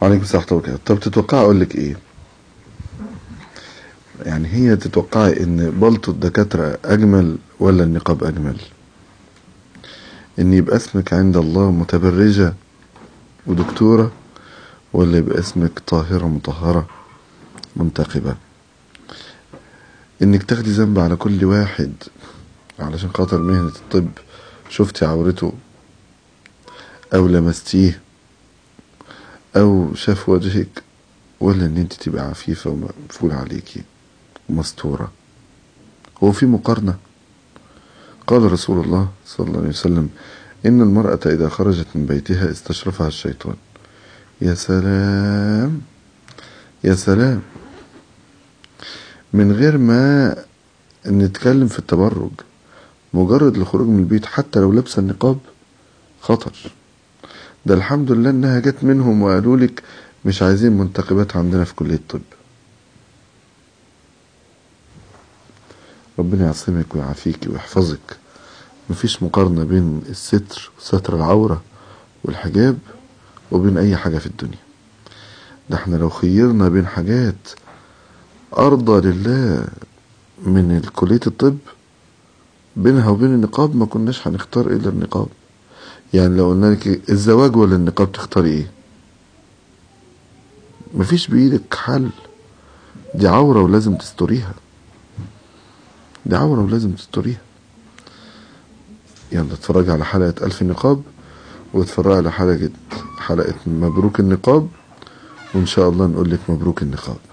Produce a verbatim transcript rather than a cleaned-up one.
وعليكم السلام ورحمة الله وبركاته. طب تتوقع اقول لك ايه؟ يعني هي تتوقعي ان بلطو الدكاترة اجمل ولا النقاب اجمل؟ ان يبقى اسمك عند الله متبرجة ودكتورة، ولا يبقى اسمك طاهرة مطهرة منتقبة؟ انك تاخدي ذنب على كل واحد علشان خاطر مهنة الطب، شفتي عورته او لمستيه او شاف وجهك، ولا ان انت تبقى عفيفة ومقفول عليكي ومستورة؟ هو في مقارنة؟ قال رسول الله صلى الله عليه وسلم: إن المرأة إذا خرجت من بيتها استشرفها الشيطان. يا سلام يا سلام، من غير ما نتكلم في التبرج، مجرد الخروج من البيت حتى لو لابسه النقاب خطر. ده الحمد لله انها جت منهم وقالوا لك مش عايزين منتقبات عندنا في كلية الطب. ربنا يعصمك ويعافيك ويحفظك. مفيش مقارنة بين الستر وستر العورة والحجاب وبين اي حاجة في الدنيا. ده احنا لو خيرنا بين حاجات ارضى لله من كلية الطب بينها وبين النقاب ما كناش هنختار الا النقاب. يعني لو قلنا لك الزواج ولا النقاب تختاري ايه؟ مفيش بايدك حل. دي عورة ولازم تستريها، دي عورة ولازم تستريها. يلا اتفرجي على حلقة ألف نقاب، واتفرجي على حلقة حلقة مبروك النقاب، وإن شاء الله نقول لك مبروك النقاب.